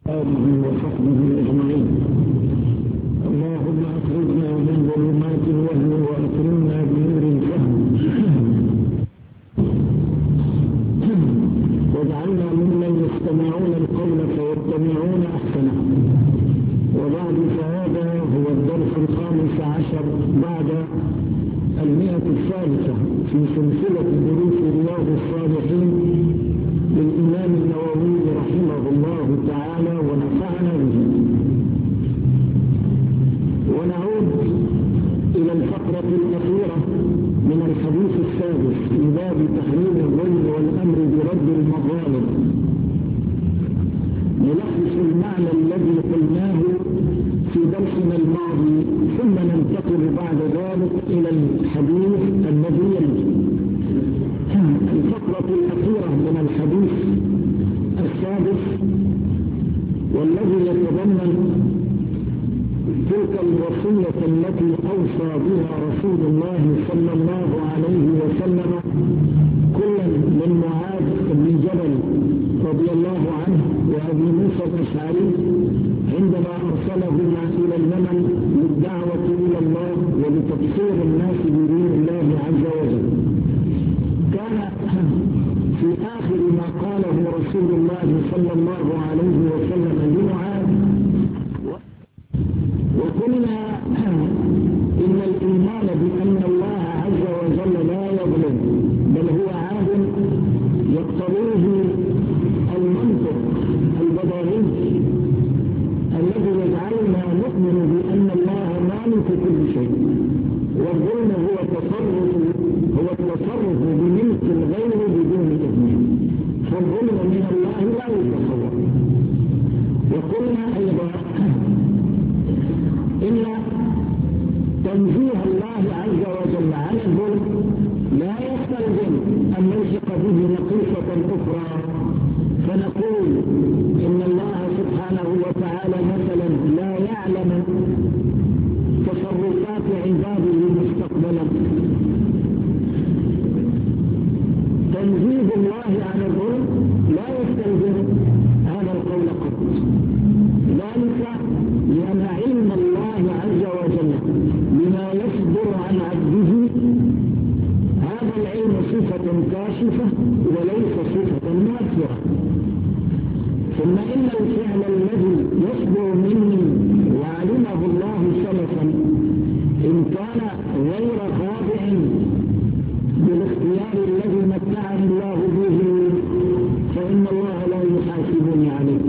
آله وصحبه أجمعين. اللهم أخرجنا من ظلمات الوهم وأكرمنا بنور الفهم واجعلنا ممن يستمعون القول فيتبعون أحسنه. وبعد، فهذا هو الدرس 15 بعد 100 في سلسلة دروس رياض الصالحين للإمام النووي رحمه الله تعالى ونفعنا به. ونعود إلى الفقرة الأخيرة من الحديث السادس في باب تحريم الظلم والأمر برد المظالم. نلخص المعنى الذي قلناه في درسنا الماضي، ثم ننتقل بعد ذلك إلى الحديث الذي يلي. الفقرة الأخيرة من الحديث السادس والذي يتضمن تلك الوصية التي أوصى بها رسول الله صلى الله عليه وسلم كلا من معاذ بن جبل رضي الله عنه وأبي موسى الأشعري عندما أرسلهما إلى اليمن للدعوة إلى الله ولتبصير الناس بدين الله عز وجل. كان في آخر ما قاله رسول الله صلى الله عليه وسلم لمعاذ: وقلنا إن الإيمان بأن الله عز وجل لا يظلم بل هو عادل يقتضيه المنطق البديهي الذي يجعلنا نؤمن بأن الله مالك كل شيء، والظلم هو التصرف بملك الغير بدون إذنه، فالظلم من الله لا يتصور. وقلنا أيضا إن تنزيه الله عز وجل عن الظلم لا يستلزم أن نلحق به نقيصة أخرى، فنقول إن الله سبحانه وتعالى مثلا لا يعلم تصرفات عباده مستقبلا. تنزيه الله عن الظلم لا يستلزم هذا القول قط، ذلك لأن علم الله عز وجل بما يصدر عن عبده هذا العلم صفة كاشفة وليس صفة نافرة. ثم إن الفعل الذي يصدر مني وعلمه الله سلفا إن كان غير خاضع بالاختيار الذي متعني الله به فإن الله لا يحاسبني عليه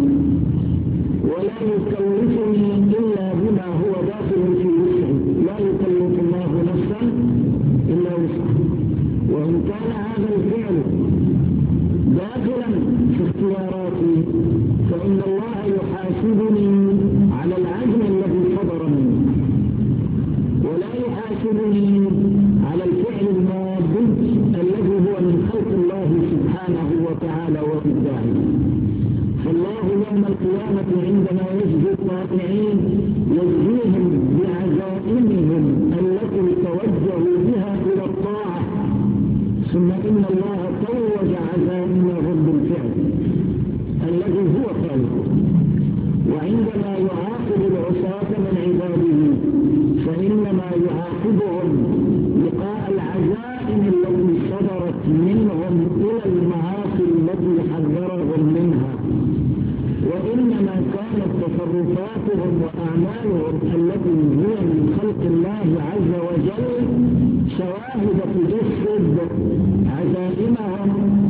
ولا يكلفني إلا بما هو داخل في وسعه، لا يكلف الله نفسا إلا وسعها. وإن كان هذا الفعل داخلا في اختياراتي فإن الله يحاسبني على العزم الذي صدر مني ولا يحاسبني على الفعل المادي الذي هو من خلق الله سبحانه وتعالى وإبداعه. فالله يوم القيامة عندما يجزي الطائعين يجزيهم بعزائمهم التي توجهوا بها إلى الطاعة، ثم إن الله توج عزائمهم بالفعل الذي هو خالقه. وعندما يعاقب العصاة من عباده فإنما يعاقبهم لقاء العزائم التي صدرت منهم إلى المعاصي التي حذرهم منها، وإنما كانت تصرفاتهم وأعمالهم التي هي من خلق الله عز وجل شواهد تجسد عزائمهم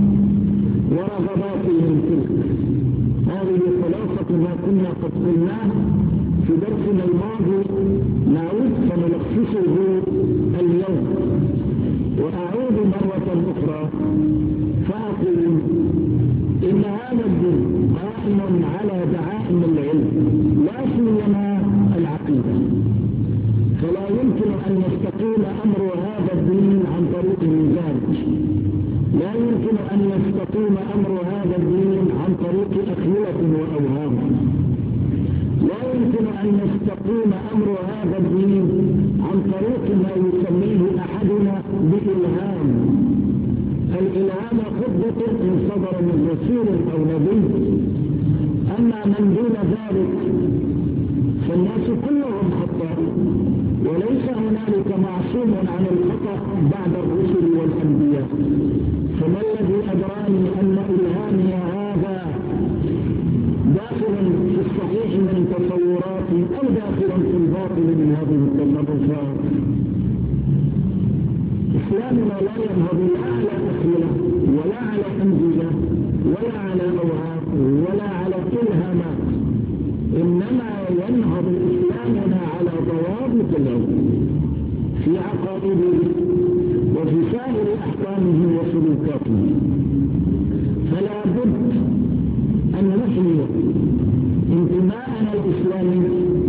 ورغباتهم تلك. هذه خلاصة ما كنا قد قلناه في درسنا الماضي، نعود فنلخصه اليوم. وأعود مرة أخرى فأقول إن هذا الدين قائم على دعائم العلم لا سيما العقيدة، فلا يمكن أن يستقيم أمر هذا الدين عن طريق المزاج، لا يمكن أن يستقيم أمر هذا الدين عن طريق أخيلة وأوهام، لا يمكن أن يستقيم أمر هذا الدين عن طريق ما يسميه أحدنا بإلهام. الإلهام خطبة إن صدر من رسول أو نبي، أما من دون معصوم عن الخطأ بعد الرسل والأنبياء، فما الذي أدراني أن إلهامي هذا داخل في الصحيح من تصوراتي أو داخل في الباطل من هذه التصرفات؟ إسلامنا لا ينهض لا على أسئلة ولا على أنجزة ولا على أوهام ولا على إلهامات، إنما ينهض إسلامنا على ضوابط العلم في عقائده وفي سائر أحكامه وسلوكاته. فلا بد أن نحيي انتماءنا الإسلامي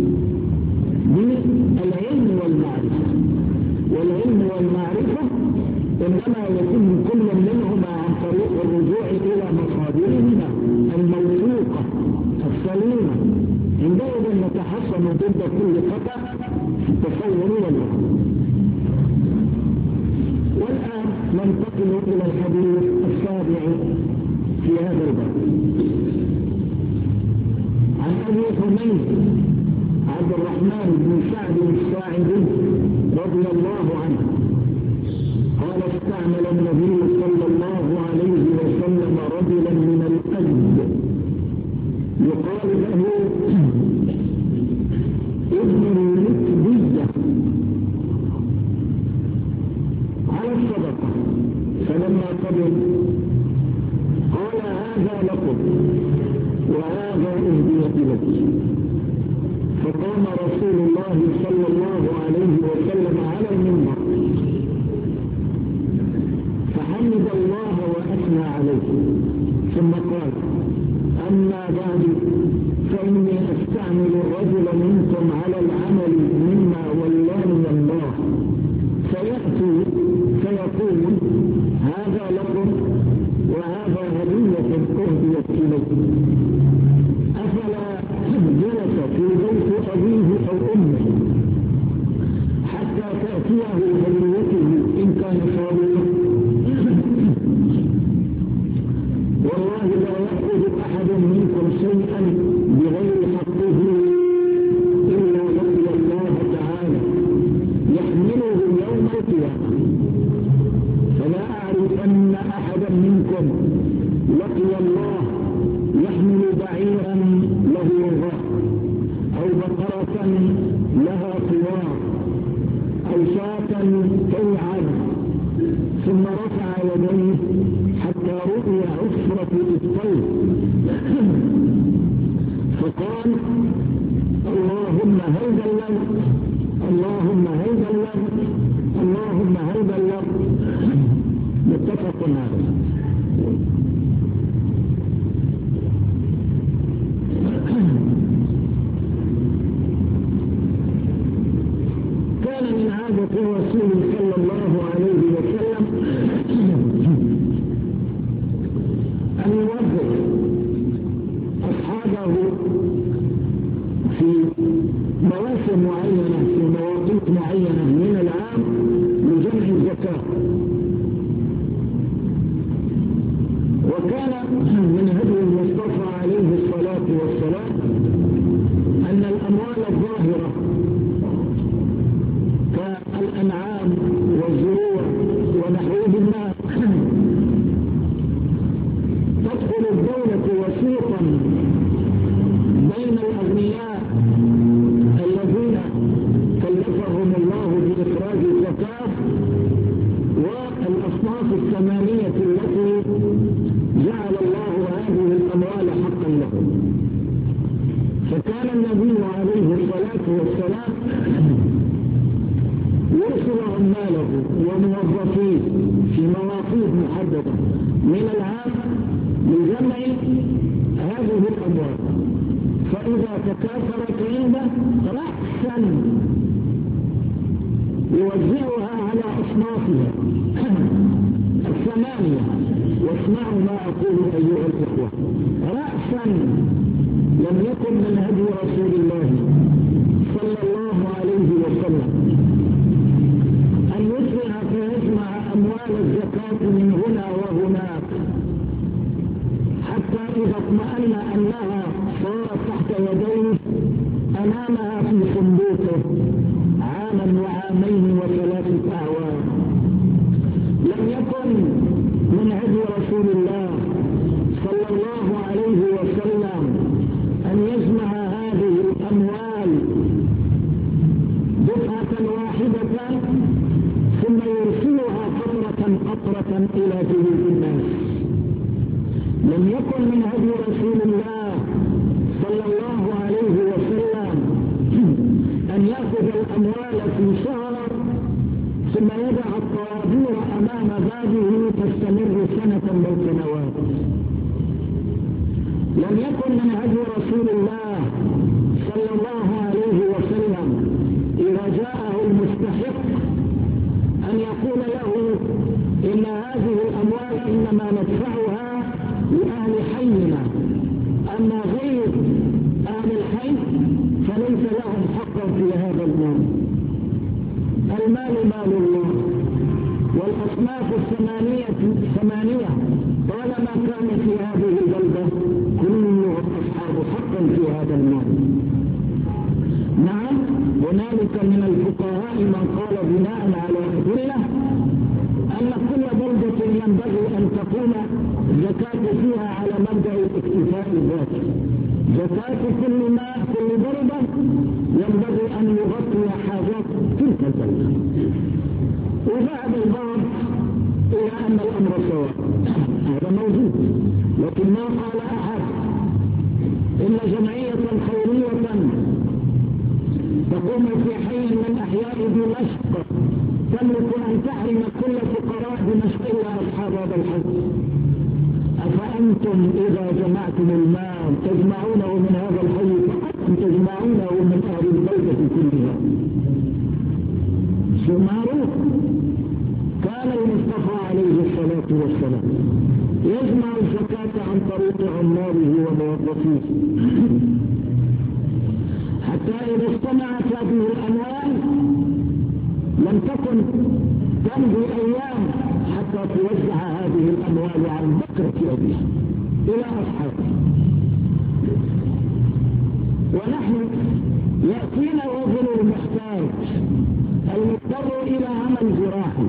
بالعلم والمعرفة، والعلم والمعرفة إنما يتم كل منهما عن طريق الرجوع إلى مصادرهما الموثوقة السليمة، عندئذ نتحصن ضد كل خطأ في التصور والوهم. والآن ننتقل إلى الحديث السابع في هذا الباب. عن أبي حميد عبد الرحمن بن سعد الساعدي رضي الله عنه قال استعمل النبي صلى الله عليه وسلم رجلا من الأزد يقال له ابن النكبية على الصدقة، فلما قبل قال هذا لكم وهذا أهدية لك. فقام رسول الله صلى الله عليه وسلم على المنبر فحمد الله وأثنى عليه، ثم قال أما بعد فإني أستعمل الرجل منكم على العمل مما ولاني الله، فيأتي فيقول هذا لكم وهذا هدية أهديت إليك، أفلا جلس في بيت أبيه أو أمه حتى تأتيه هديته إن كان صادقا؟ والله لا يأخذ أحد منكم شيئا بغير حقه إلا لقي الله تعالى يحمله يوم القيامة. فلا أعرف أن أحدا منكم لقي الله يحمل بعيرا له رغاء أو بقرة لها خوار أو شاة توعد ثم رفع يديه حتى رؤي عفرة الطير فقال اللهم هل بلغت اللهم هل بلغت اللهم هل بلغت. متفق عليه. كان من عادة الرسول صلى الله عليه وسلم أن يوظف أصحابه في مواسم معينة في مواقيت معينة من العام لجمع الزكاة. وكان من هدي المصطفى عليه الصلاة والسلام أن الأموال الظاهرة كالأنعام والزروع ونحوهما تدخل الدولة وسيطا بين الأغنياء الذين كلفهم الله بإخراج الزكاة والأصناف الثمانية التي جعل الله هذه الأموال حقا لهم. فكان النبي عليه الصلاة والسلام يرسل عماله وموظفيه في مواقيت محددة من العام لجمع هذه الأموال، فإذا تكاثرت عنده رأسا يوزعها على أصنافها الثمانية. واسمعوا ما أقول أيها الإخوة، رأسا لم يكن من هدي رسول الله صلى الله عليه وسلم أن يسرع فيجمع أموال الزكاة من هنا وهناك حتى إذا اطمأن أنها صارت تحت يديه أمامها في صندوقه عاما وعامين وثلاثة هدي رسول الله صلى الله عليه وسلم إذا جاءه المستحق أن يقول له إن هذه الأموال إنما ندفعها لأهل حينا، أما غير أهل الحي فليس لهم حقا في هذا المال. المال مال الله، والأصناف ثمانية طالما كان في هذه البلدة كلهم أصحاب حق في هذا المال. نعم، هنالك من الفقهاء من قال بناء على أدلة أن كل بلدة ينبغي أن تكون الزكاة فيها على مبدأ الاكتفاء الذاتي. زكاة كل بلدة ينبغي أن يغطي حاجات تلك البلدة. وذهب البعض إلى أن الأمر سواء، هذا موجود، لكن ما قال أحد إن جمعية خيرية تقوم في حي من أحياء دمشق تملك أن تحرم كل فقراء دمشق إلا أصحاب هذا الحج. أفأنتم إذا جمعتم المال تجمعونه من هذا الحي فقط تجمعونه من أهل البلدة كلها؟ معروف كان المصطفى عليه الصلاة والسلام يجمع الزكاة عن طريق عماله وموظفيه، حتى إذا اجتمعت هذه الأموال لم تكن تمضي أيام حتى توزع هذه الأموال عن بكرة أبيها إلى أصحابه. ونحن يأتينا الرجل المحتاج المضطر إلى عمل جراحي،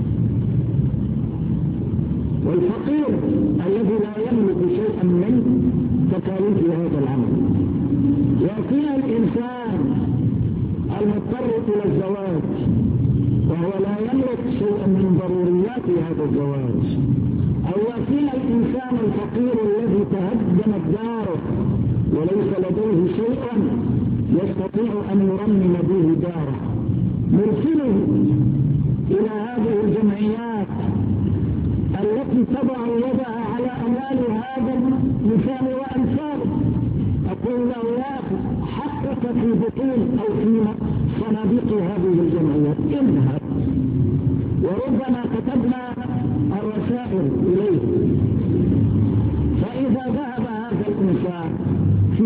والفقير الذي لا يملك شيئا من تكاليف هذا العمل. يأتينا الإنسان المضطر إلى الزواج وهو لا يملك شيئا من ضروريات هذا الزواج، أو يأتينا الإنسان الفقير الذي تهدمت داره وليس لديه شيء يستطيع أن يرمم به داره. نرسله إلى هذه الجمعيات التي تضع يدها على أموال هذا المثال وأمثاله، أقول له يا أخي حقك في بطون أو في صناديق هذه الجمعيات، اذهب. وربما كتبنا الرسائل إليه، فإذا ذهب هذا الإنسان في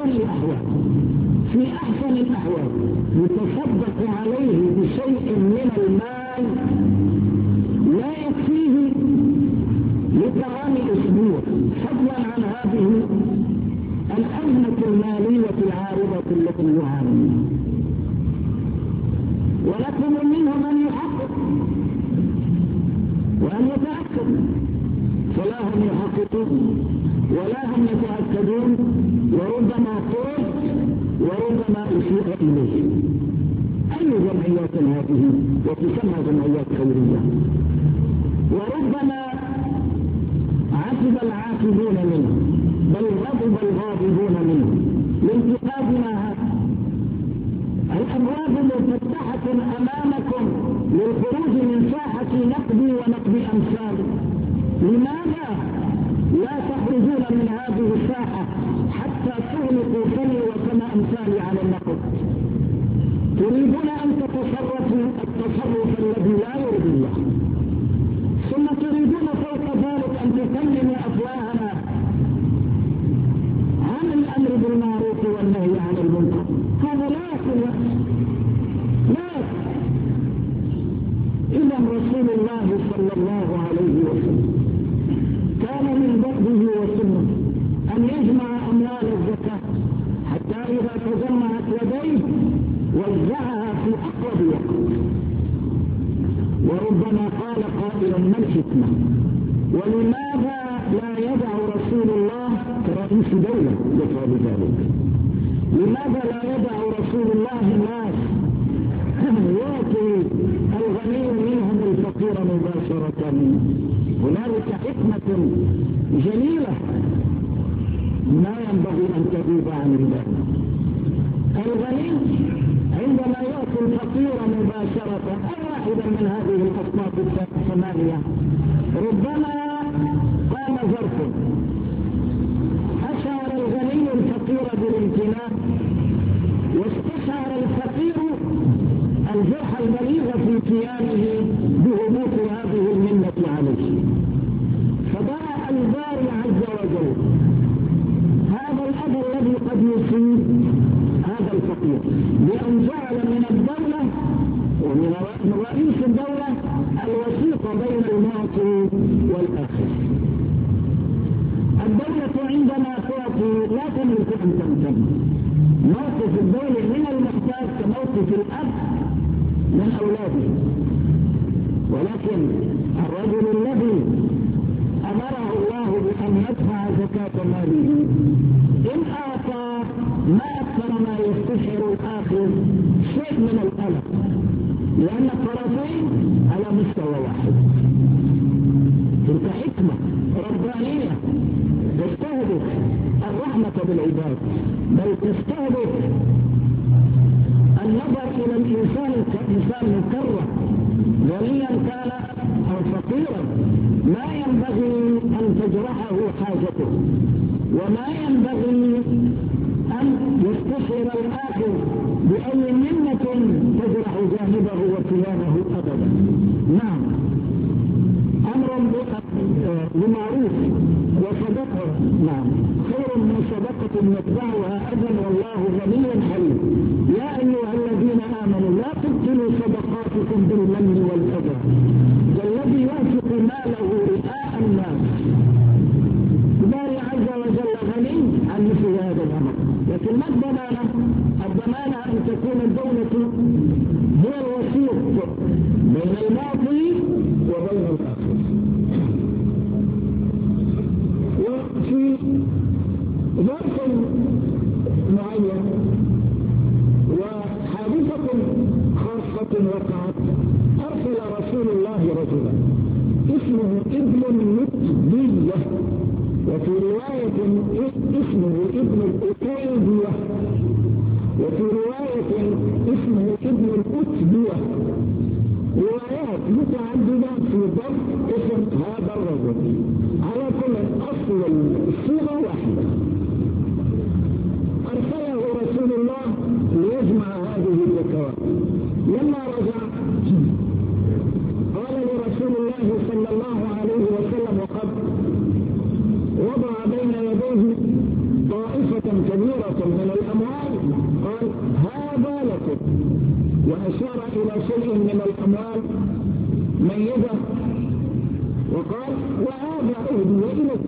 أحسن الأحوال يتصدق عليه بشيء من المال لا يكفيه لطعام أسبوع، فضلا عن هذه الأزمة المالية العارضة التي يعاني. ولكن منهم من يحقق وأن يتأكد، فلا هم يحققون ولا هم يتأكدون، وربما طرد وربما أسيء إليه. أي جمعيات هذه وتسمى جمعيات خيرية؟ وربما عاتب العاتبون منه بل غضب الغاضبون منه لانتقادنا هذا. الأبواب مفتحة أمامكم للخروج من ساحة نقدي ونقد أمثال، لماذا لا تخرجون من هذه الساحة حتى تغلقوا فمي وفم أمثالي على النقد؟ تريدون أن تتصرفوا التصرف الذي لا يرضي الله، ثم تريدون فوق ذلك أن تكلموا أفواهنا عن الأمر بالمعروف والنهي عن المنكر. هذا لا يكون لا. إذا رسول الله صلى الله عليه وسلم كان من دأبه وسنه أن يجمع أموال الزكاة حتى إذا تجمعت يديه وزعها في أقرب وقت. وربما قال قائلا ما الحكمة؟ ولماذا لا يدع رسول الله كرئيس دولة يفعل ذلك؟ لماذا لا يدع رسول الله الناس يعطي الغني منهم الفقير مباشرة؟ هنالك حكمة جليلة ما ينبغي أن تغيب عن الله. الغني عندما يعطي الفقير مباشرة أي واحدا من هذه الأصناف الثمانية ربما قام ظرف أشعر الغني بأن جعل من الدولة ومن رئيس الدولة الوسيط بين المعطي والآخر. الدولة عندما تعطي لا تملك أن تمتن. موقف الدولة من المحتاج كموقف الأب من أولاده، ولكن الرجل الذي أمره الله بأن يدفع زكاة ماله إن أعطى ما أكثر ما يستشعر الآخر شيء من الألم، لأن الطرفين على مستوى واحد. تلك حكمة ربانية تستهدف الرحمة بالعباد، بل تستهدف النظر إلى الإنسان كإنسان مكرم غنيا كان أو فقيرا، ما ينبغي أن تجرحه حاجته، وما ينبغي أن يستشعر الآخر بأي منة تجرح جانبه وكيانه أبدا. نعم، أمر بمعروف وصدقه نعم خير من صدقة يتبعها أذى والله غني حليم. يا أيها الذين آمنوا لا تبطلوا صدقاتكم بالمن والأذى كالذي ينفق ماله رئاء الناس. الله عز وجل غني عن مثل هذا الأمر، لكن ما الضمانة؟ الضمانة أن تكون الدولة هي الوسيط بين المعطي وبين الآخر. وفي ظرف معين وحادثة خاصة وقعت أرسل رسول الله رجلا اسمه ابن النتبية، وفي رواية اسمه ابن الأتيبية، وفي رواية اسمه ابن الأتبية. روايات متعددة في ضبط اسم هذا الرجل، على كل أصل الصيغة واحدة. أرسله رسول الله ليجمع هذه الذكوات. لما رجع قال لرسول الله صلى الله عليه وسلم وقد وضع بين يديه طائفة كبيرة من الأموال، قال هذا لكم، وأشار إلى شيء من الأموال ميزة وقال وهذا أهدي إليك.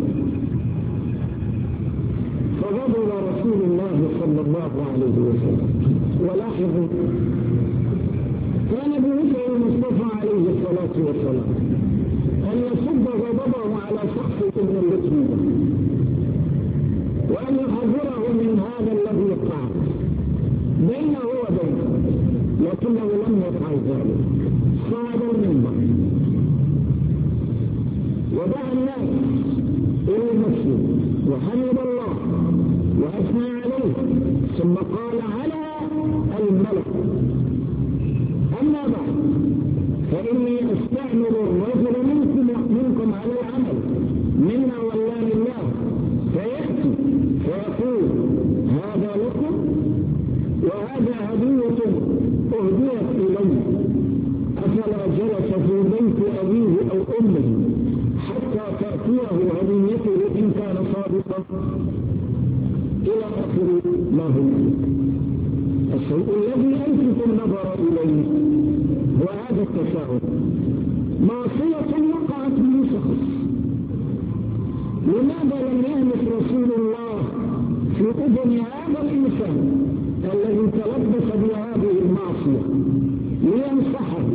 فغضب رسول الله صلى الله عليه وسلم. ولاحظوا كان بوجه المصطفى عليه الصلاة والسلام أن يصب غضبه على شخص ابن اليتيم وأن يحذره من هذا الذي يقع بينه وبينه، لكنه لم يفعل ذلك. صعد المنبر ودعا الناس إلى المسجد وحمد الله وأثنى عليه، ثم قال على الملك أما بعد فإني أستعمل الرجل منكم على العمل منا والله الله، فيأتي فيقول هذا لكم وهذا هدية أهديت إلي، أفلا جلس في بيت أبيه أو أمه حتى تأتيه هديته إن كان صادقا، إلى آخر ما هو. الشيء الذي ألفت النظر إليه هو هذا التساؤل: معصية وقعت به شخص، لماذا لم يهمس رسول الله في أذن هذا الإنسان الذي تلبس بهذه المعصية لينصحه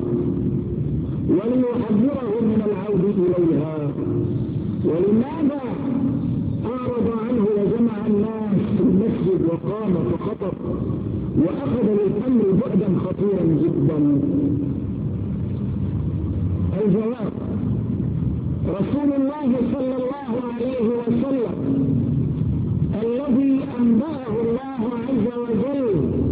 وليحذره من العود إليها؟ ولماذا أعرض عنه وجمع الناس في المسجد وقام فخطب وأخذ للأمر بعدا خطيرا جدا؟ الجواب: رسول الله صلى الله عليه وسلم الذي أنبأه الله عز وجل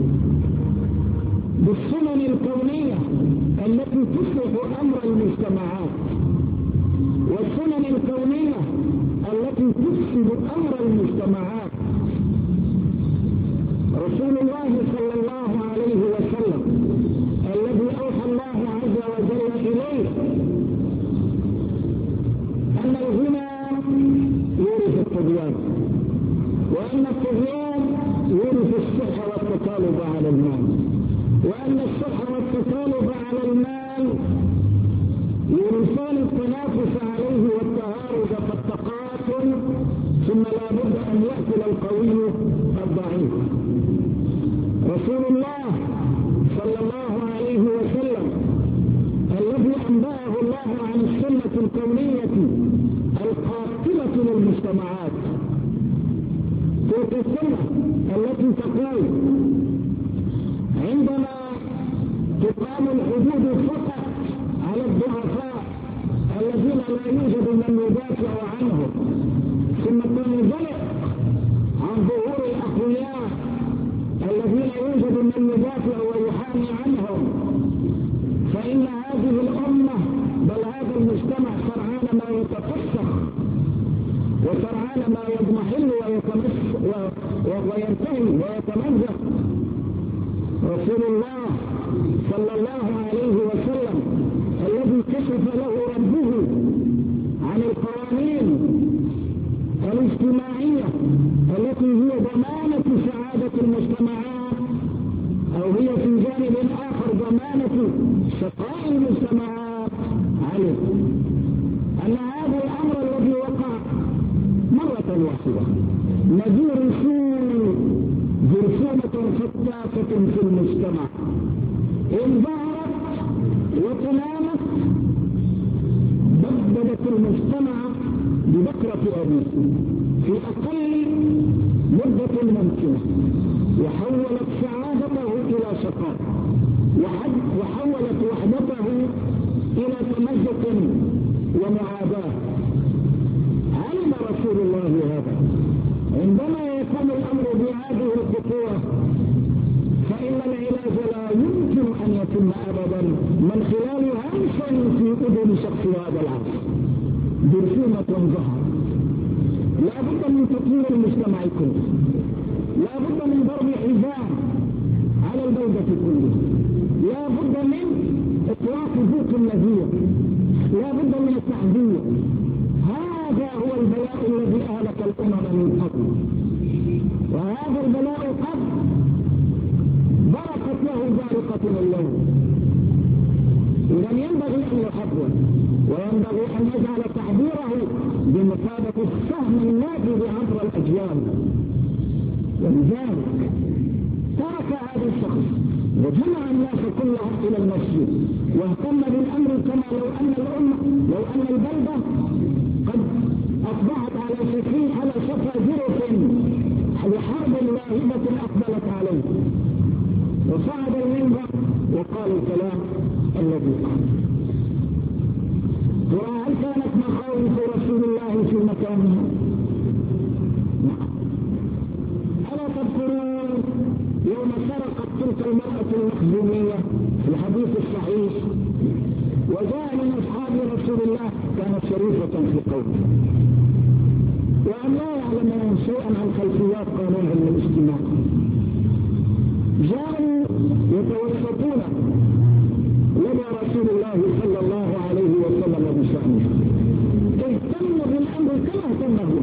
بالسنن الكونية التي تصلح أمر المجتمعات والسنن الكونية التي تفسد أمر المجتمعات، رسول الله صلى الله عليه وسلم الذي أوحى الله عز وجل إليه أن الغنى يورث الطغيان، وأن الطغيان يورث الصحة والتكاثر، التطالب على المال، وأن الشح والتطالب على المال يورثان التنافس عليه والتهارج فالتقاتل، ثم لا بد أن يأكل القوي الضعيف. رسول الله صلى الله عليه وسلم الذي أنبأه الله عن السنة الكونية القاتلة للمجتمعات، تلك السنة التي تقول عندما تقام الحدود فقط على الضعفاء الذين لا يوجد من يدافع عنهم، ثم تنزلق عن ظهور الأقوياء الذين يوجد من يدافع ويحامي عنهم، فإن هذه الأمة بل هذا المجتمع سرعان ما يتفسخ وسرعان ما يضمحل وينتهي ويتمزق. رسول الله صلى الله عليه وسلم الذي كشف له ربه عن القوانين الاجتماعية التي هي ضمانة سعادة المجتمعات، أو هي في جانب آخر ضمانة شقاء المجتمعات، علم أن هذا الأمر الذي وقع مرة واحدة نذير سوء جرثومة فتاكة في المجتمع إن ظهرت وتنامت بددت المجتمع ببكرة أبيه في أقل مدة ممكنة، وحولت سعادته إلى شقاء، وحولت وحدته إلى تمزق ومعاداة. علم رسول الله هذا. عندما يكون الأمر بهذه الخطورة فإن العلاج لا يمكن أن يتم أبدا من خلال همس في أذن شخص هذا العصر، جرثومة ظهر. لا بد من تطوير المجتمع كله، لا بد من ضرب حزام على البلدة كلها، لا بد من إطلاق ذوق النذير، لا بد من التحذير. هذا هو البلاء الذي أهلك الأمم من قبل، وهذا البلاء قد برقت له بارقة الليل. إذا ينبغي أن يحذر، وينبغي أن يجعل تحذيره بمثابة السهم النافذ عبر الأجيال. ولذلك ترك هذا الشخص وجمع الناس كلهم إلى المسجد واهتم بالأمر كما لو أن البلدة قد أصبحت على شفا جرف لحرب لاهبة أقبلت عليه، وصعد المنبر وقال الكلام الذي قال. ترى هل كانت مخاوف رسول الله في مكانها؟ نعم. ألا تذكرون يوم سرقت تلك المرأة المخزومية في الحديث الصحيح، وجاء من أصحاب رسول الله كانت شريفة في قوله، وأن لا يعلمون شيئا عن خلفيات قانون علم الاجتماع، جاءوا يتوسطون لدى رسول الله صلى الله عليه وسلم بشأنه، اهتموا بالأمر كما اهتم هنا،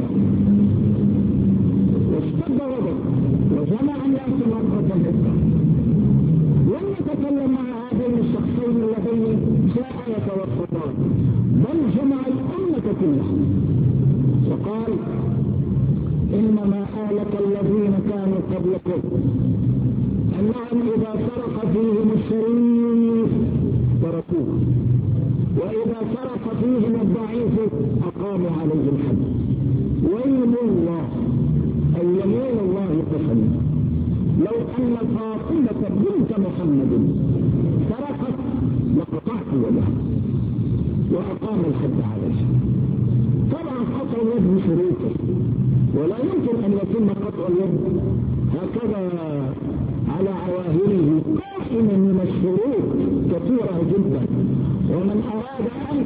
واشتد غضب وجمع الناس مرة أخرى، لم يتكلم مع هذين الشخصين اللذين جاء يتوسطان، بل جمع الأمة كلها وقال: إنما آلك الذين كانوا قبلكم أنهم إذا سرق فيهم الشريف تركوه، وإذا سرق فيهم الضعيف أقاموا عليه الحد. ويل الله، أي يمين الله قسم، لو أن فاطمة بنت محمد سرقت لقطعت يدها وأقام الحد عليها. طبعا قطع اليد بشروطه، ولا يمكن أن يتم قطع اليد هكذا على عواهله، قائما من الشروط كثيرة جدا. ومن أراد أن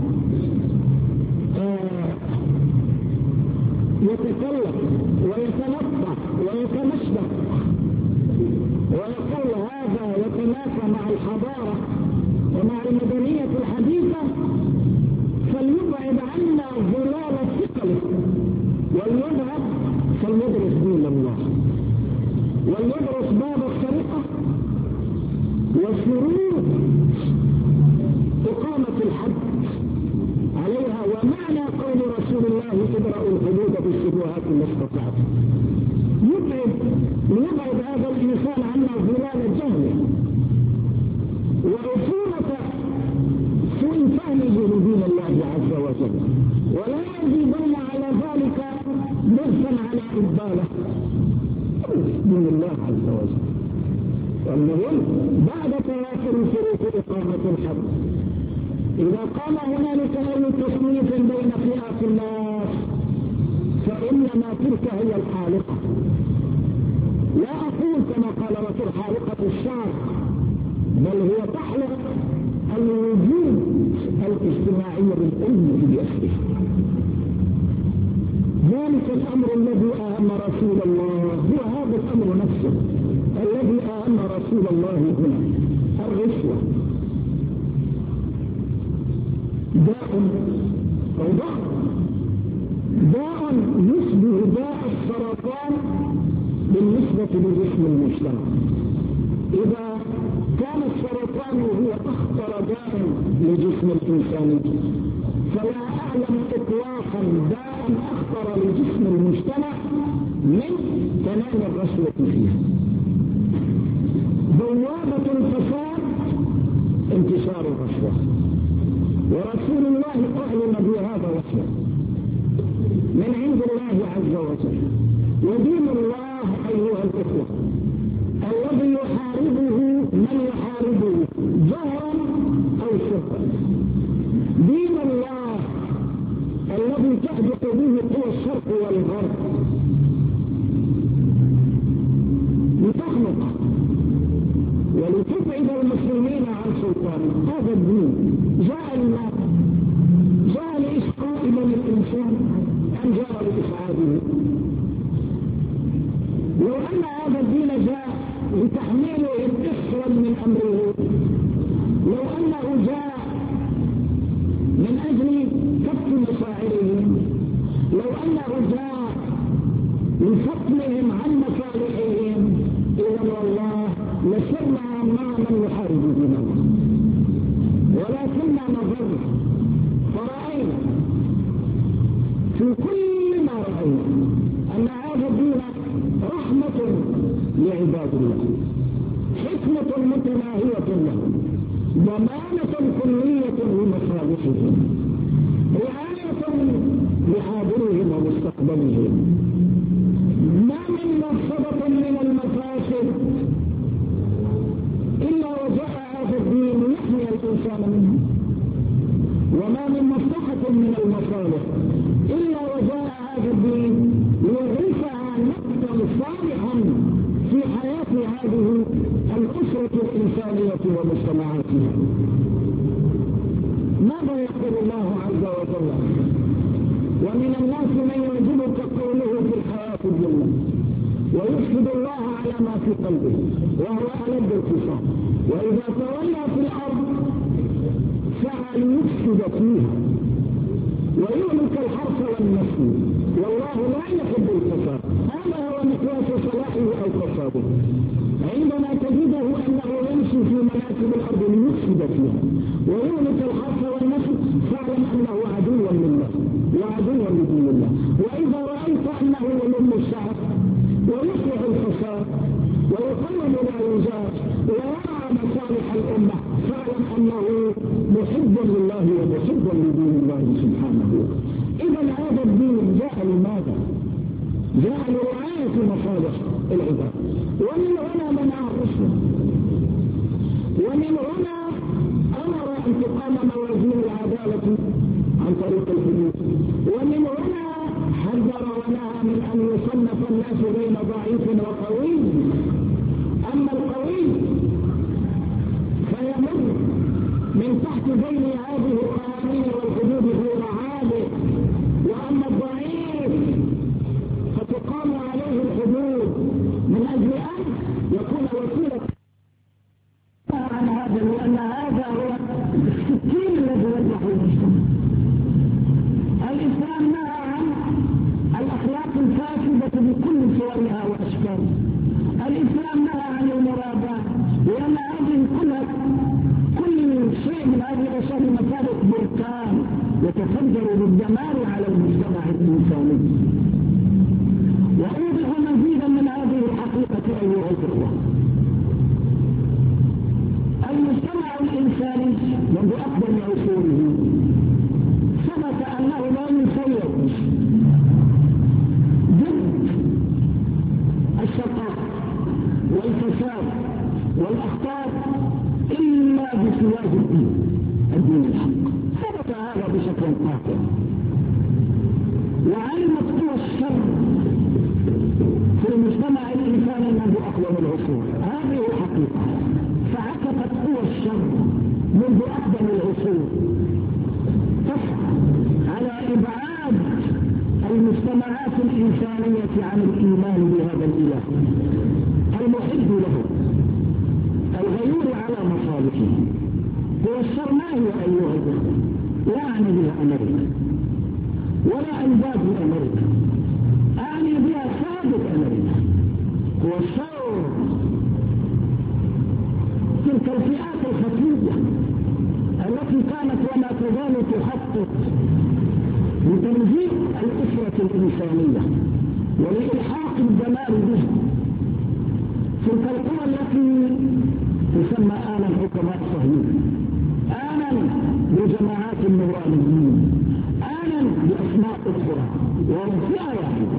يتكلم ويتنطع ويتمشبك ويقول هذا يتنافى مع الحضارة ومع المدنية الحديثة، فليبعد عنا ظلال ثقله وليذهب فليدرس دين الله وليدرس باب الشريعة وشروط إقامة الحد عليها، ومعنى قول رسول الله ادرأوا الحدود بالشبهات ما استطعتم، ليبعد هذا الإنسان عنا ظلال الجهل وعصومة سوء فهمه لدين الله عز وجل، ولا يزيدون على ذلك نفسا على إقباله دين الله عز وجل. والمهم بعد توافر شروط إقامة الحد، إذا قام هنالك أي تصنيف بين فئات الناس فإنما تلك هي الحالقة. لا أقول كما قال رسول حالقة الشعر، بل هي تحلق الوجود الاجتماعي بالأمة بأسره. ذلك الأمر الذي أهم رسول الله هو هذا الأمر نفسه الذي أهم رسول الله هنا، الرشوة داء أو داء يشبه داء السرطان بالنسبة لجسم المجتمع. إذا كان السرطان هو أخطر داء لجسم الإنسان، فلا أعلم إطلاقا داء أخطر لجسم المجتمع من تنال الرشوة فيها. بوابة الفساد انتشار الرشوة، ورسول الله أعلم بهذا وحيه من عند الله عز وجل. ودين الله أيها الإخوة الذي يحاربه من يحاربه ظهرا أو سرا، دين الله الذي تحدث به قوى الشرق والغرب لتخلق ولتبعد المسلمين عن سلطانه. هذا الدين جاء لإسقاط من الإنسان أم جاء لإسعاده؟ لو أن هذا الدين جاء لتحميله إسرا من أمره، لو أنه جاء من أجل كف مصاعرهم، لو أنه جاء لفصلهم عن مصالحهم، إذا والله لسرنا مع من يحارب ديننا. ولكننا نظر فرأينا في كل ما رأينا أن هذا الدين رحمة لعباد الله، حكمة متناهية لهم، ضمانة كلية لمصالحهم، رعاية لحاضرهم ومستقبلهم. ما من مفسدة من المفاسد إلا وجاء هذا الدين يحمي الإنسان منه، وما من مصلحة من المصالح إلا وجاء هذا الدين ليغرسها نقدا صالحا في حياة هذه الأسرة الإنسانية ومجتمعاتها. ماذا يقول الله عز وجل؟ ومن الناس من يعجبك قوله في الحياة الدنيا ويشهد الله على ما في قلبه وهو ألد الخصام، وإذا تولى في الأرض سعى ليفسد فيها ويهلك الحرث والنسل والله لا يحب الفساد. هذا هو مقياس صلاحه أو فساده. عندما تجده أنه يمشي في مناكب الأرض ليفسد فيها ويهلك الحرث والنسل فاعلم أنه عدو لله وعدو لدين الله. وإذا رأيت أنه يلم الشعب ويصلح الفساد ويقلل لا يجاز ويرعى مصالح الأمة فاعلم أنه محب لله ومحب لدين الله سبحانه. إذا هذا الدين جاء لماذا؟ جاء لرعاية مصالح العباد، ومن هنا منع الرشوة، ومن هنا أمر أن تقام موازين العدالة عن طريق الحدود، ومن هنا حذر ونهى من أن يصنف الناس بين ضعيف وقوي. أما القوي فيمر من تحت ذيل هذه القوانين والحدود غير عادل، وأما الضعيف فتقام عليه الحدود من أجل أن يكون وسيلة عن هذا، لأن هذا هو السكين الذي يذبح المجتمع. الإسلام نهى عن الأخلاق الفاسدة بكل صورها وأشكالها. الإسلام نهى عن المرابات، لأن هذه كل شيء من هذه الأشياء بمثابة بركان يتفجر بالدمار على المجتمع الإنساني. وأوضح مزيدا من هذه الحقيقة أيها الأخوة، المجتمع الإنساني منذ أقدم عصوره ثبت أنه لا يسير ضد الشقاء والفساد والأخطار إلا بسياج الدين الحق. ثبت هذا بشكل قاطع. وعلمت قوى الشر في المجتمع الإنساني منذ أقدم العصور، هذه الحقيقة. فعكفت قوى الشر منذ أقدم العصور تسعى على إبعاد المجتمعات الإنسانية عن الإيمان بهذا الإله المحب له الغيور على مصالحه. قوى الشر ما هي أيها الأخوة؟ لا أعني بها أمريكا ولا أنباب أمريكا، أعني بها سابق أمريكا. قوى الشر تلك الفئات الخفية التي كانت وما تزال تخطط لتنزيع الأسرة الإنسانية ولإلحاق الجمال بها. تلك القوى التي تسمى آنا حكماء صهيون، آنا بجماعات النورانيين، آنا بأسماء أخرى، وفئة واحدة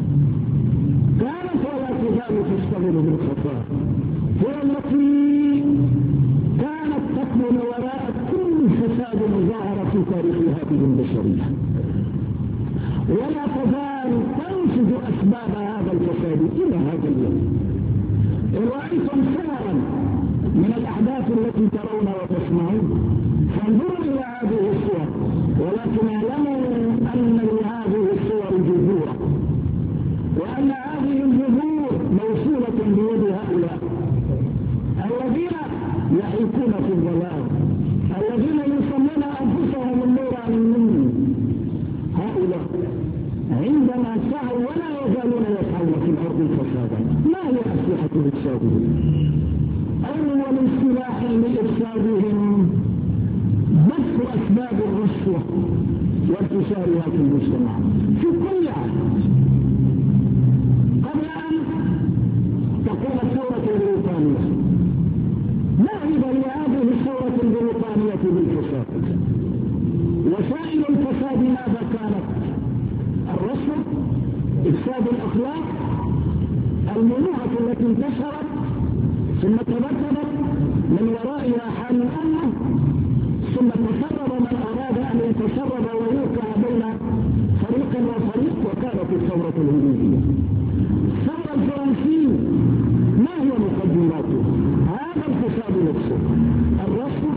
كانت ولا تزال تشتغل بالخطاب، هي التي كانت تكمن وراء كل فساد ظهر في تاريخ هذه البشرية، ولا تزال تنفذ أسباب هذا الفساد إلى هذا اليوم. إن رأيتم صورا من الأحداث التي ترون وتسمعون فانظروا إلى هذه الصور، ولكن اعلموا أن لهذه الصور جذورا، وأن هذه الجذور موصولة بيد هؤلاء الذين يحيكون في الضلال، الذين يسمون أنفسهم النورانيين. هؤلاء عندما سعوا ولا يزالون يسعون في الأرض فسادا. ما هي أسلحة إفسادهم؟ أول سلاح لإفسادهم بث أسباب الرشوة وانتشارها في المجتمع في كل عام. قبل أن تقوم الثورة البريطانية نعيب لهذه الثورة البريطانية بالفساد. وسائل الفساد ماذا كانت؟ الرشوة، إفساد الأخلاق، المنوعة التي انتشرت ثم تبدلت من ورائها حال الأمة، ثم تسرب من أراد أن يتسرب ويوقع بين فريق وفريق، وكانت الثورة الهندية. الثورة الفرنسية ما هي مقدماته؟ هذا الفساد نفسه، الرشوة،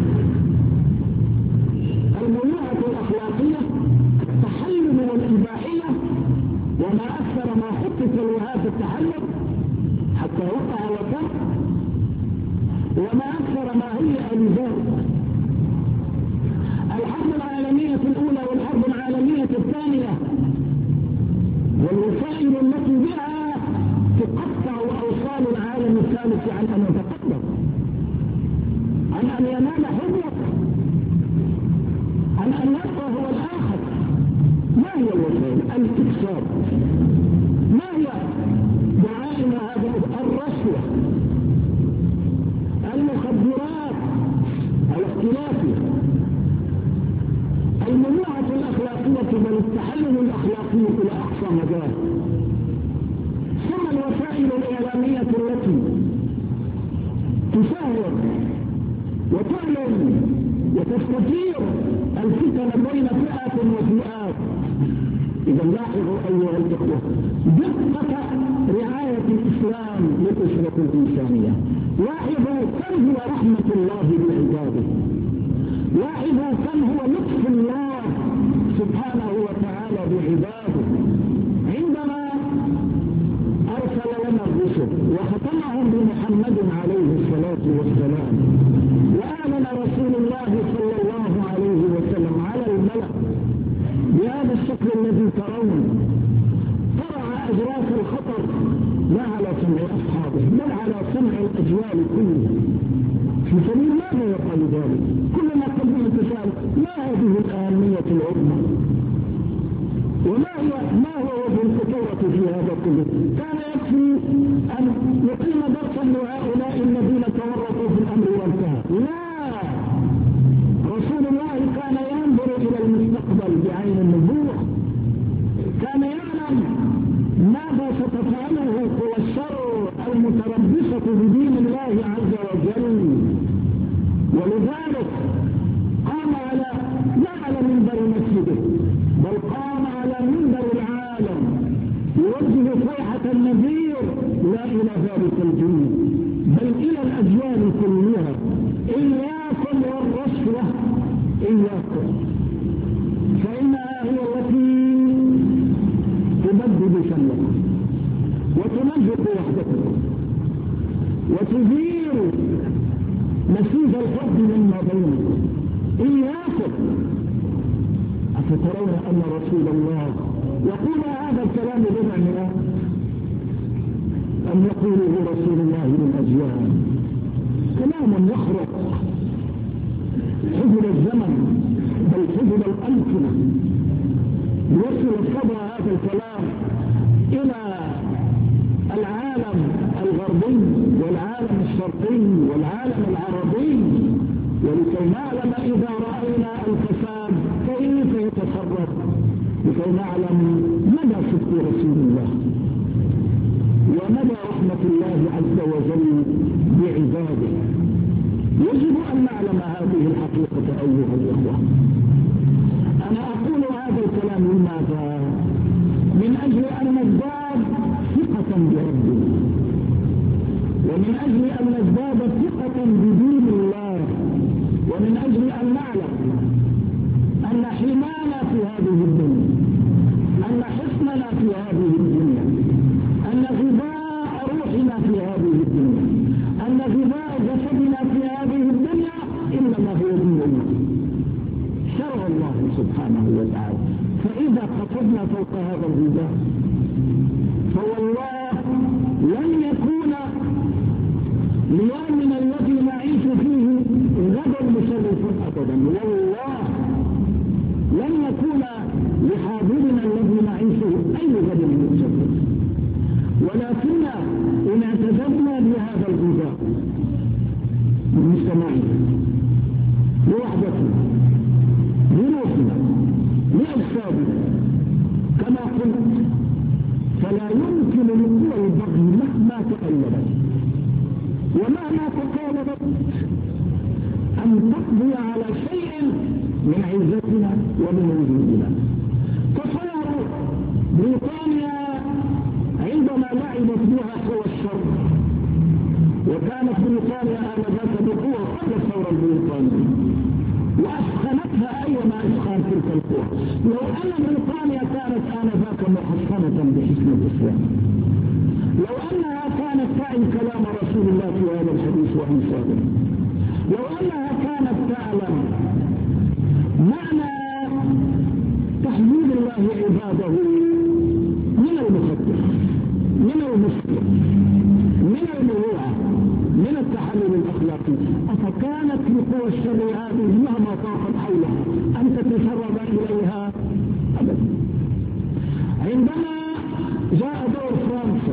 المنوعة الأخلاقية، التحلل والإباحية، وما أكثر ما خطط لهذا التحلل حتى وقع وكان، وما أكثر ما هي لذلك. الحرب العالمية الأولى والحرب العالمية الثانية والوسائل التي بها تقطع أوصال العالم الثالث عن أن يتقدم، عن أن ينال حرية، عن أن يبقى هو الآخر. ما هي الوسائل؟ الإفساد. ما هي دعائم هذا؟ الرشوة، المخدرات الاختلافية، المنوعة الأخلاقية بل التحلل الأخلاقي إلى أقصى مجال، ثم الوسائل الإعلامية التي تسهر وتعلن وتستثير الفتن بين فئات وفئات. إذا لاحظوا أيها الإخوة دقة رعاية الإسلام للأسرة الإنسانية. لاحظوا كم هو رحمة الله بعباده، لاحظوا كم هو لطف الله سبحانه وتعالى بعباده عندما أرسل لنا الرسل وختمهم بمحمد عليه الصلاة والسلام، وآمن رسول الله صلى الله عليه وسلم على الملأ بهذا الشكل الذي ترون، طرع أجراس الخطر لا على سمع أصحابه بل على سمع الأجيال كلها. في سبيل ماذا يفعل ذلك؟ كلما قدم تسأل ما هذه الأهمية العظمى؟ ما هو وجه الخطورة في هذا كله؟ كان يكفي أن يقيم درسا لهؤلاء الذين تورطوا في الأمر وانتهى. لا، رسول الله كان ينظر إلى المستقبل بعين النبوة، كان يعلم ماذا ستفعله قوى الشر المتربصة بدين الله عز وجل. ولذلك قام لا على منبر مسجده بل قام على منبر العالم يوجه صيحة النذير لا إلى ذلك الجنود بل إلى الأجيال كلها: إياكم والرشوة، إياكم، فإنها هي التي تبدد شملكم وتمزق وحدتكم وتزيل نسيج الحب مما بينكم. إياكم. أفترون أن رسول الله يقول هذا الكلام بمعنى أن يقوله رسول الله للأجيال؟ كلام يخرق حجر الزمن بل حجر الألسنة، يصل الصدى هذا الكلام إلى العالم الغربي والعالم الشرقي والعالم العربي، ولكي نعلم إذا رأينا الفساد كيف يتصرف، لكي نعلم مدى صدق رسول الله ومدى رحمة الله عز وجل بعباده. يجب أن نعلم هذه الحقيقة أيها الإخوة. أنا أقول هذا الكلام لماذا؟ من أجل أن نزداد ثقة بربنا، ومن أجل أن نزداد ثقة بدين الله، ومن أجل أن نعلم أن حمانا في هذه الدنيا، أن حصننا في هذه الدنيا، أن غذاء روحنا في هذه الدنيا، أن غذاء جسدنا في هذه الدنيا إنما هو دين الله، شرع الله سبحانه وتعالى. فإذا قصدنا فوق هذا الغذاء فوالله لن يكون ليومنا الذي نعيش فيه غدا مشرف أبدا، والله لن يكون لحاضرنا الذي نعيشه أي غد مشرف. ولكن إن اعتزلنا بهذا الغذاء بمجتمعنا لوحدتنا بروحنا لأجسادنا كما قلت، فلا يمكن لقوى البغي مهما تقلبت ومهما تقالبت أن تقضي على شيء من عزتنا ومن وجودنا. تصوروا بريطانيا عندما لعبت بها قوى الشر، وكانت بريطانيا آنذاك بقوة قبل الثورة البريطانية وأسخنتها أيما إسخان تلك القوى. لو أن بريطانيا كانت آنذاك محصنة بحسن الإسلام، لو أنها كانت تعي كلام رسول الله في هذا الحديث وهي صادقة، لو أنها كانت تعلم معنى تحذير الله عباده من المخدر، من المسلم، من المروءة، من التحلل الأخلاقي، أفكانت لقوى الشر هذه مهما طاقت حولها أن تتسرب إليها أبدا. عندما جاء دور فرنسا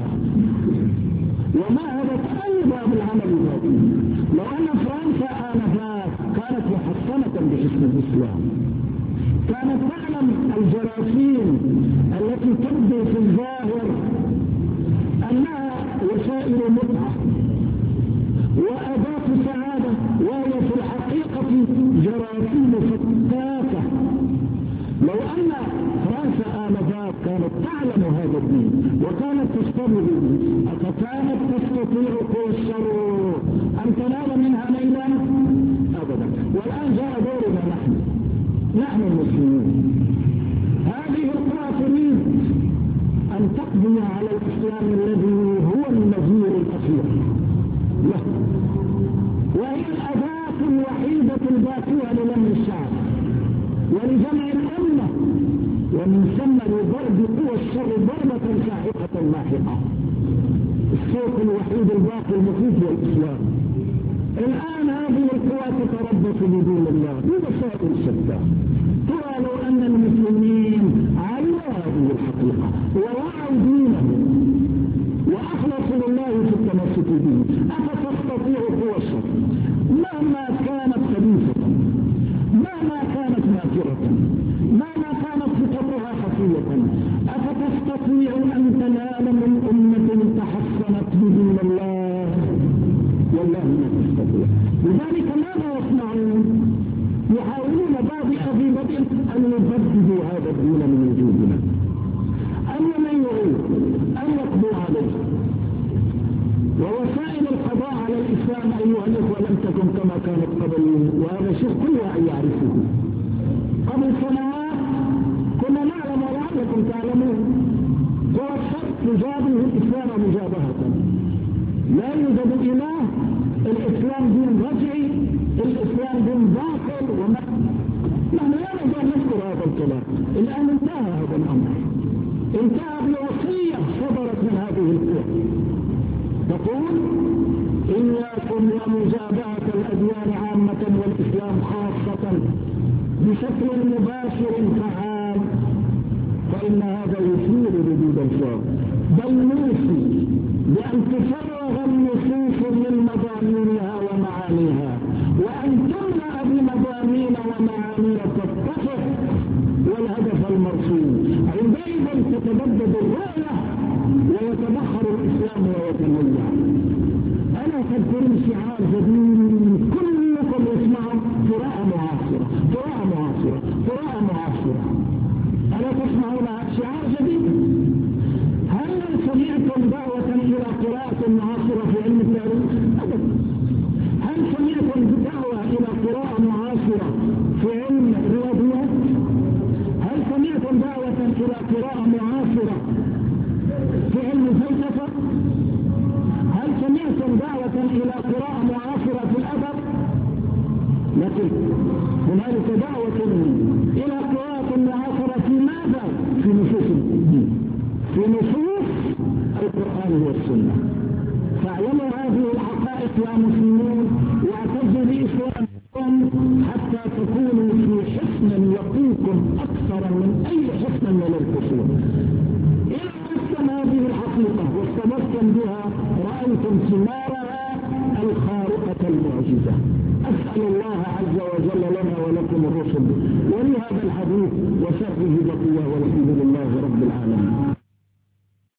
ومهدت أيضا بالعمل ذاته، لو أن فرنسا آنذاك كانت محصنة بحسن الإسلام، كانت تعلم الجراثيم التي تبدو في الظاهر أنها وسائل متعة وأداة سعادة، وهي في الحقيقة جراثيم فتاكة. لو أن فرنسا آنذاك كانت تعلم هذا الدين وكانت تشتغل به، أفكانت تستطيع قوى الشر أن تنال منها نيلا؟ أبدا. والآن جاء دورنا نحن المسلمين. هذه القوى تريد أن تقضي على الإسلام الذي هو النظير الأخير له، وهي الأداة الوحيدة الباقية للم الشعب ولجمع الأمة، ومن ثم لضرب قوى الشر ضربة ساحقة لاحقة. السوق الوحيد الباقي المفيد هو الإسلام. الآن هذه القوى تتربص بدون الله بمسائل شتى. ترى لو أن المسلمين علموا هذه الحقيقة ووعوا دينهم وأخلصوا لله في التمسك به، أفتستطيع قوى الشر مهما كانت خبيثة، مهما كانت ماكرة، مهما كانت خطتها خفية، أفتستطيع أن تنال من أمة تحصنت بدين الله؟ والله ما تستطيع. لذلك ماذا يصنعون؟ يحاولون بأذيبة أن يبددوا هذا الدين من وجودنا، أن يميعوه، أن يقضوا عليه. ووسائل القضاء على الإسلام أيها الإخوة لم تكن كما كانت قبل، وهذا شيء كل واحد يعرفه. قبل سنوات كنا نعلم ولعلكم تعلمون قوى الشر تجابه الإسلام مجابهة. لا يوجد إله، الإسلام دين رجعي، الإسلام دين باطل. نحن لا نزال نذكر هذا الكلام. الآن انتهى هذا الأمر، انتهى بوصية صدرت من هذه القوى تقول إياكم ومجابهة الأديان عامة والإسلام خاصة بشكل مباشر فعال، فإن هذا يثير ردود الفعل، بل نوصي بأن تفرغ النصوص من مضامينها ومعانيها، وأن تملأ بمضامين ومعاني تتفق والهدف المرسوم. عندئذ تتبدد الرؤية ويتبخر الإسلام ويتميع. أنا أذكر شعار جديد كلكم يسمعون: قراءة معاصرة، قراءة معاصرة، قراءة معاصرة. ألا تسمعون شعار جديد؟ هل سمعتم دعوة إلى قراءة معاصرة في علم التاريخ؟ أبدا. هل سمعتم دعوة إلى قراءة معاصرة في علم الرياضيات؟ هل سمعتم دعوة إلى قراءة معاصرة في علم الفلسفة؟ هل سمعتم دعوة إلى قراءة معاصرة في الأدب؟ لكن هنالك دعوة إلى قراءة معاصرة في ماذا؟ في نصوص الدين، في نصوص القرآن والسنة. فاعلموا هذه الحقائق يا مسلمون، واعتزوا بإسلامكم حتى تكونوا في حصن يقيكم أكثر من أي حصن من القصور. إذا عرفتم هذه الحقيقة واستمرتم بها رأيتم ثمارها الخارقة المعجزة. أسأل الله عز وجل لنا ولكم الرشد ولهذا الحديث وشره بقية والحمد لله رب العالمين.